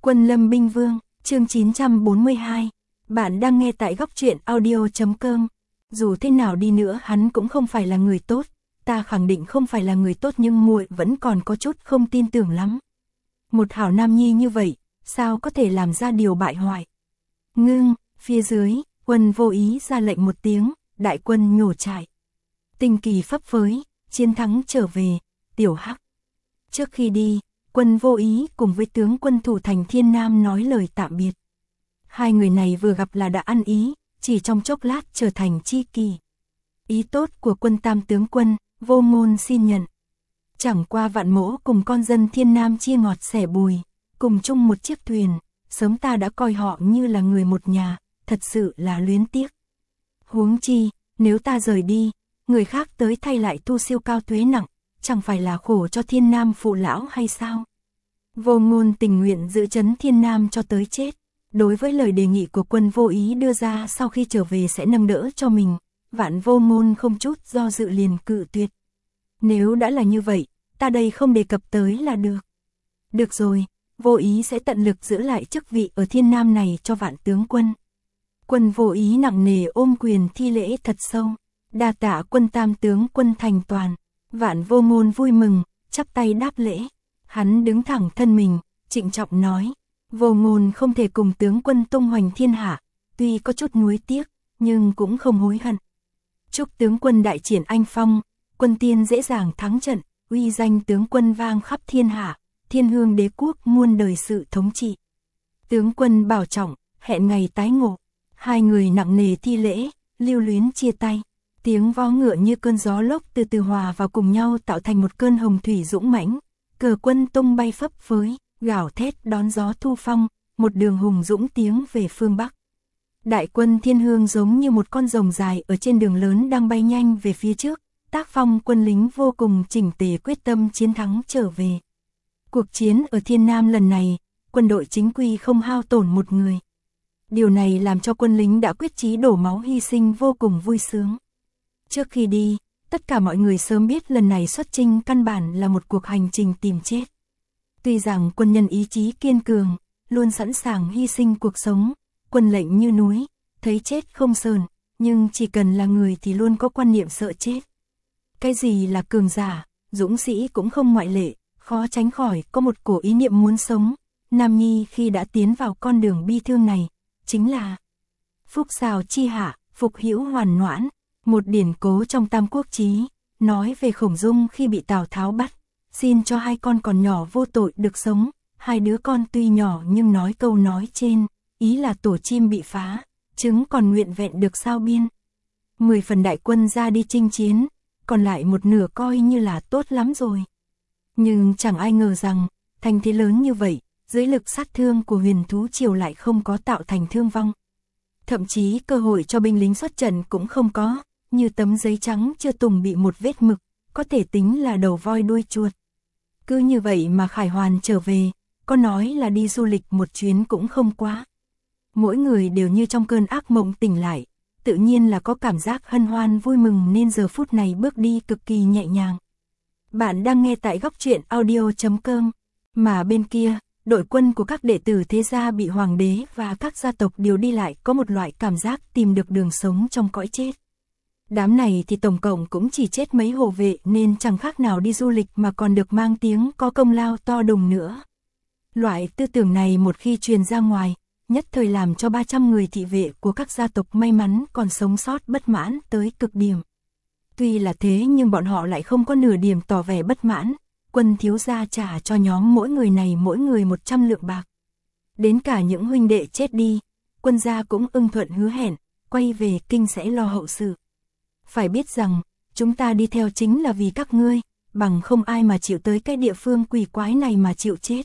Quân Lâm Binh Vương, chương 942. Bạn đang nghe tại góc truyện audio.com. Dù thế nào đi nữa hắn cũng không phải là người tốt, ta khẳng định không phải là người tốt, nhưng muội vẫn còn có chút không tin tưởng lắm. Một hảo nam nhi như vậy, sao có thể làm ra điều bại hoại? Ngưng, phía dưới, Quân Vô Ý ra lệnh một tiếng, đại quân nhổ trại. Tinh kỳ phấp phới, chiến thắng trở về, tiểu hắc. Trước khi đi, Quân Vô Ý cùng với tướng quân thủ thành Thiên Nam nói lời tạm biệt. Hai người này vừa gặp là đã ăn ý, chỉ trong chốc lát trở thành tri kỷ. Ý tốt của Quân Tam tướng quân, Vô Ngôn xin nhận. Chẳng qua Vạn Mỗ cùng con dân Thiên Nam chia ngọt sẻ bùi, cùng chung một chiếc thuyền, sớm ta đã coi họ như là người một nhà, thật sự là luyến tiếc. Huống chi, nếu ta rời đi, người khác tới thay lại thu siêu cao thuế nặng, chẳng phải là khổ cho Thiên Nam phụ lão hay sao? Vô Ngôn tình nguyện giữ trấn Thiên Nam cho tới chết. Đối với lời đề nghị của Quân Vô Ý đưa ra sau khi trở về sẽ nâng đỡ cho mình, Vạn Vô Ngôn không chút do dự liền cự tuyệt. Nếu đã là như vậy, ta đây không đề cập tới là được. Được rồi, Vô Ý sẽ tận lực giữ lại chức vị ở Thiên Nam này cho Vạn tướng quân. Quân Vô Ý nặng nề ôm quyền thi lễ thật sâu, đa tạ Quân Tam tướng quân thành toàn. Vạn Vô Ngôn vui mừng, chắp tay đáp lễ. Hắn đứng thẳng thân mình, trịnh trọng nói, Vô Ngôn không thể cùng tướng quân tung hoành thiên hạ, tuy có chút nuối tiếc, nhưng cũng không hối hận. Chúc tướng quân đại triển anh phong, quân tiên dễ dàng thắng trận, uy danh tướng quân vang khắp thiên hạ, Thiên Hương đế quốc muôn đời sự thống trị. Tướng quân bảo trọng, hẹn ngày tái ngộ. Hai người nặng nề thi lễ, lưu luyến chia tay. Tiếng vó ngựa như cơn gió lốc từ từ hòa vào cùng nhau tạo thành một cơn hồng thủy dũng mãnh. Cờ quân tung bay phấp phới, gào thét đón gió thu phong, một đường hùng dũng tiến về phương Bắc. Đại quân Thiên Hương giống như một con rồng dài ở trên đường lớn đang bay nhanh về phía trước, tác phong quân lính vô cùng chỉnh tề quyết tâm chiến thắng trở về. Cuộc chiến ở Thiên Nam lần này, quân đội chính quy không hao tổn một người. Điều này làm cho quân lính đã quyết chí đổ máu hy sinh vô cùng vui sướng. Trước khi đi, tất cả mọi người sớm biết lần này xuất chinh căn bản là một cuộc hành trình tìm chết. Tuy rằng quân nhân ý chí kiên cường, luôn sẵn sàng hy sinh cuộc sống, quân lệnh như núi, thấy chết không sờn, nhưng chỉ cần là người thì luôn có quan niệm sợ chết. Cái gì là cường giả, dũng sĩ cũng không ngoại lệ, khó tránh khỏi có một cổ ý niệm muốn sống. Nam nhi khi đã tiến vào con đường bi thương này, chính là phúc xào chi hạ, phục hữu hoàn noãn. Một điển cố trong Tam Quốc Chí, nói về Khổng Dung khi bị Tào Tháo bắt, xin cho hai con còn nhỏ vô tội được sống, hai đứa con tuy nhỏ nhưng nói câu nói trên, ý là tổ chim bị phá, trứng còn nguyện vẹn được sao biên. 10 phần đại quân ra đi chinh chiến, còn lại một nửa coi như là tốt lắm rồi. Nhưng chẳng ai ngờ rằng, thành thế lớn như vậy, dưới lực sát thương của Huyền Thú Triều lại không có tạo thành thương vong. Thậm chí cơ hội cho binh lính xuất trận cũng không có, như tấm giấy trắng chưa tùng bị một vết mực, có thể tính là đầu voi đuôi chuột. Cứ như vậy mà Khải Hoàn trở về, có nói là đi du lịch một chuyến cũng không quá. Mỗi người đều như trong cơn ác mộng tỉnh lại, tự nhiên là có cảm giác hân hoan vui mừng nên giờ phút này bước đi cực kỳ nhẹ nhàng. Bạn đang nghe tại góc truyện audio.com, mà bên kia, đội quân của các đệ tử thế gia bị hoàng đế và các gia tộc điều đi lại có một loại cảm giác tìm được đường sống trong cõi chết. Đám này thì tổng cộng cũng chỉ chết mấy hộ vệ nên chẳng khác nào đi du lịch mà còn được mang tiếng có công lao to đùng nữa. Loại tư tưởng này một khi truyền ra ngoài, nhất thời làm cho 300 người thị vệ của các gia tộc may mắn còn sống sót bất mãn tới cực điểm. Tuy là thế nhưng bọn họ lại không có nửa điểm tỏ vẻ bất mãn, Quân thiếu gia trả cho nhóm mỗi người này mỗi người 100 lượng bạc. Đến cả những huynh đệ chết đi, Quân gia cũng ưng thuận hứa hẹn, quay về kinh sẽ lo hậu sự. Phải biết rằng, chúng ta đi theo chính là vì các ngươi, bằng không ai mà chịu tới cái địa phương quỷ quái này mà chịu chết.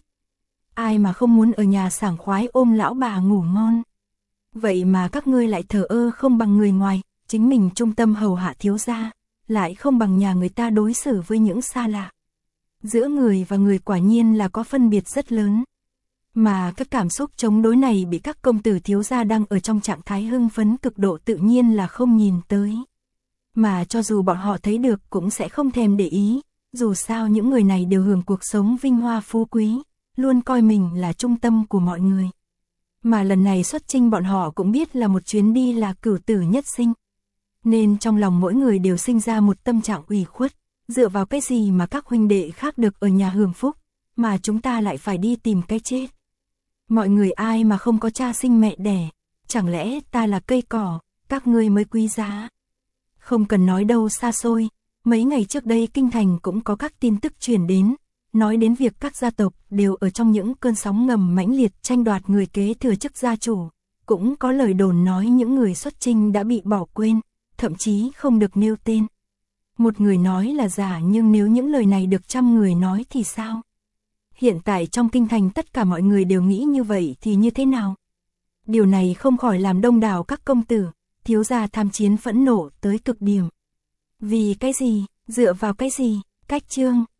Ai mà không muốn ở nhà sảng khoái ôm lão bà ngủ ngon. Vậy mà các ngươi lại thờ ơ không bằng người ngoài, chính mình trung tâm hầu hạ thiếu gia, lại không bằng nhà người ta đối xử với những xa lạ. Giữa người và người quả nhiên là có phân biệt rất lớn. Mà các cảm xúc chống đối này bị các công tử thiếu gia đang ở trong trạng thái hưng phấn cực độ tự nhiên là không nhìn tới. Mà cho dù bọn họ thấy được cũng sẽ không thèm để ý, dù sao những người này đều hưởng cuộc sống vinh hoa phú quý, luôn coi mình là trung tâm của mọi người. Mà lần này xuất chinh bọn họ cũng biết là một chuyến đi là cửu tử nhất sinh. Nên trong lòng mỗi người đều sinh ra một tâm trạng ủy khuất, dựa vào cái gì mà các huynh đệ khác được ở nhà hưởng phúc, mà chúng ta lại phải đi tìm cái chết. Mọi người ai mà không có cha sinh mẹ đẻ, chẳng lẽ ta là cây cỏ, các ngươi mới quý giá. Không cần nói đâu xa xôi, mấy ngày trước đây kinh thành cũng có các tin tức truyền đến, nói đến việc các gia tộc đều ở trong những cơn sóng ngầm mãnh liệt tranh đoạt người kế thừa chức gia chủ, cũng có lời đồn nói những người xuất chinh đã bị bỏ quên, thậm chí không được nêu tên. Một người nói là giả, nhưng nếu những lời này được 100 người nói thì sao? Hiện tại trong kinh thành tất cả mọi người đều nghĩ như vậy thì như thế nào? Điều này không khỏi làm đông đảo các công tử, thiếu gia tham chiến phẫn nộ tới cực điểm. Vì cái gì? Dựa vào cái gì? Cách chương